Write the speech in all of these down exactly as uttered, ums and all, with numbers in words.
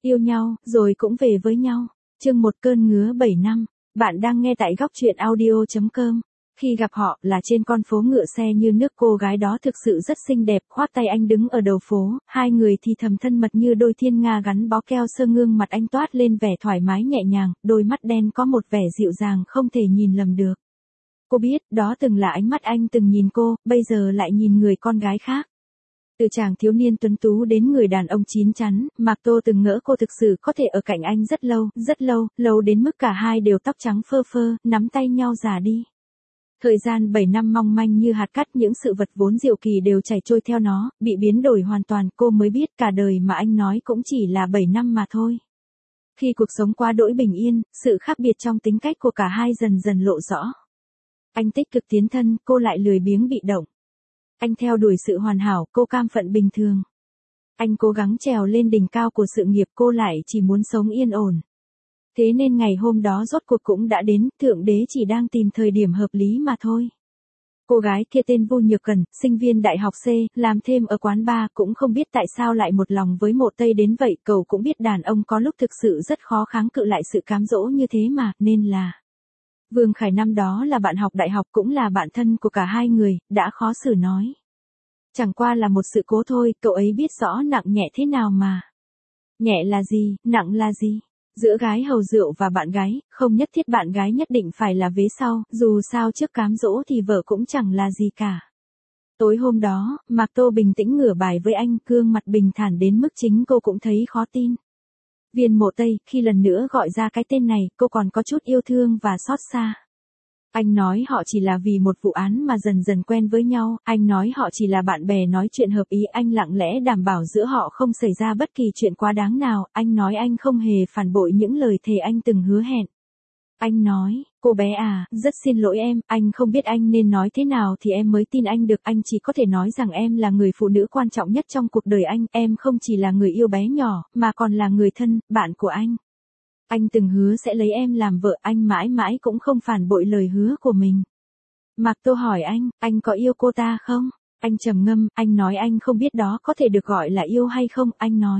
Yêu nhau, rồi cũng về với nhau. Chương một cơn ngứa bảy năm. Bạn đang nghe tại góc truyện audio.com. Khi gặp họ là trên con phố ngựa xe như nước, cô gái đó thực sự rất xinh đẹp, khoác tay anh đứng ở đầu phố, hai người thì thầm thân mật như đôi thiên nga gắn bó keo sơ, gương mặt anh toát lên vẻ thoải mái nhẹ nhàng, đôi mắt đen có một vẻ dịu dàng không thể nhìn lầm được. Cô biết, đó từng là ánh mắt anh từng nhìn cô, bây giờ lại nhìn người con gái khác. Từ chàng thiếu niên tuấn tú đến người đàn ông chín chắn, Mạc Tô từng ngỡ cô thực sự có thể ở cạnh anh rất lâu, rất lâu, lâu đến mức cả hai đều tóc trắng phơ phơ, nắm tay nhau già đi. Thời gian bảy năm mong manh như hạt cát, những sự vật vốn diệu kỳ đều chảy trôi theo nó, bị biến đổi hoàn toàn, cô mới biết cả đời mà anh nói cũng chỉ là bảy năm mà thôi. Khi cuộc sống quá đỗi bình yên, sự khác biệt trong tính cách của cả hai dần dần lộ rõ. Anh tích cực tiến thân, cô lại lười biếng bị động. Anh theo đuổi sự hoàn hảo, cô cam phận bình thường. Anh cố gắng trèo lên đỉnh cao của sự nghiệp, cô lại chỉ muốn sống yên ổn. Thế nên ngày hôm đó rốt cuộc cũng đã đến, Thượng Đế chỉ đang tìm thời điểm hợp lý mà thôi. Cô gái kia tên Vu Nhược Cần, sinh viên đại học C, làm thêm ở quán bar, cũng không biết tại sao lại một lòng với Mộ Tây đến vậy, cậu cũng biết đàn ông có lúc thực sự rất khó kháng cự lại sự cám dỗ như thế mà, nên là... Vương Khải năm đó là bạn học đại học cũng là bạn thân của cả hai người, đã khó xử nói. Chẳng qua là một sự cố thôi, cậu ấy biết rõ nặng nhẹ thế nào mà. Nhẹ là gì, nặng là gì? Giữa gái hầu rượu và bạn gái, không nhất thiết bạn gái nhất định phải là vế sau, dù sao trước cám dỗ thì vợ cũng chẳng là gì cả. Tối hôm đó, Mạc Tô bình tĩnh ngửa bài với anh, gương mặt bình thản đến mức chính cô cũng thấy khó tin. Viên Mộ Tây, khi lần nữa gọi ra cái tên này, cô còn có chút yêu thương và xót xa. Anh nói họ chỉ là vì một vụ án mà dần dần quen với nhau, anh nói họ chỉ là bạn bè nói chuyện hợp ý, anh lặng lẽ đảm bảo giữa họ không xảy ra bất kỳ chuyện quá đáng nào, anh nói anh không hề phản bội những lời thề anh từng hứa hẹn. Anh nói, cô bé à, rất xin lỗi em, anh không biết anh nên nói thế nào thì em mới tin anh được, anh chỉ có thể nói rằng em là người phụ nữ quan trọng nhất trong cuộc đời anh, em không chỉ là người yêu bé nhỏ, mà còn là người thân, bạn của anh. Anh từng hứa sẽ lấy em làm vợ, anh mãi mãi cũng không phản bội lời hứa của mình. Mạc Tô hỏi anh, anh có yêu cô ta không? Anh trầm ngâm, anh nói anh không biết đó có thể được gọi là yêu hay không, anh nói.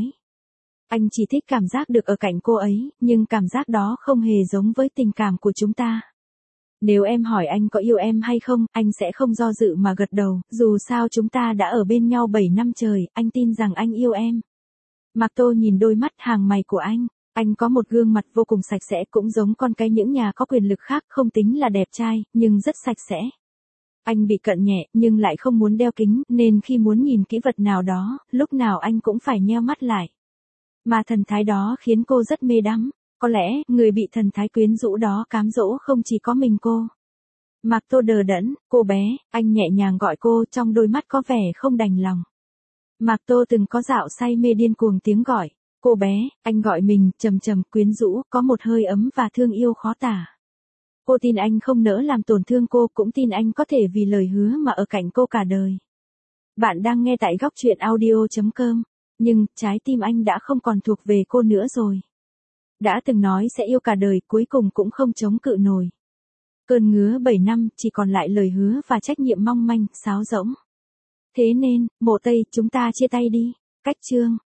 Anh chỉ thích cảm giác được ở cạnh cô ấy, nhưng cảm giác đó không hề giống với tình cảm của chúng ta. Nếu em hỏi anh có yêu em hay không, anh sẽ không do dự mà gật đầu, dù sao chúng ta đã ở bên nhau bảy năm trời, anh tin rằng anh yêu em. Mạc Tô nhìn đôi mắt hàng mày của anh. Anh có một gương mặt vô cùng sạch sẽ, cũng giống con cái những nhà có quyền lực khác, không tính là đẹp trai, nhưng rất sạch sẽ. Anh bị cận nhẹ, nhưng lại không muốn đeo kính, nên khi muốn nhìn kỹ vật nào đó, lúc nào anh cũng phải nheo mắt lại. Mà thần thái đó khiến cô rất mê đắm. Có lẽ, người bị thần thái quyến rũ đó cám dỗ không chỉ có mình cô. Mạc Tô đờ đẫn, cô bé, anh nhẹ nhàng gọi cô, trong đôi mắt có vẻ không đành lòng. Mạc Tô từng có dạo say mê điên cuồng tiếng gọi. Cô bé, anh gọi mình, trầm trầm, quyến rũ, có một hơi ấm và thương yêu khó tả. Cô tin anh không nỡ làm tổn thương cô, cũng tin anh có thể vì lời hứa mà ở cạnh cô cả đời. Bạn đang nghe tại góc truyện audio.com. Nhưng, trái tim anh đã không còn thuộc về cô nữa rồi. Đã từng nói sẽ yêu cả đời, cuối cùng cũng không chống cự nổi. Cơn ngứa bảy năm, chỉ còn lại lời hứa và trách nhiệm mong manh, sáo rỗng. Thế nên, Mộ Tây, chúng ta chia tay đi. Cách chương.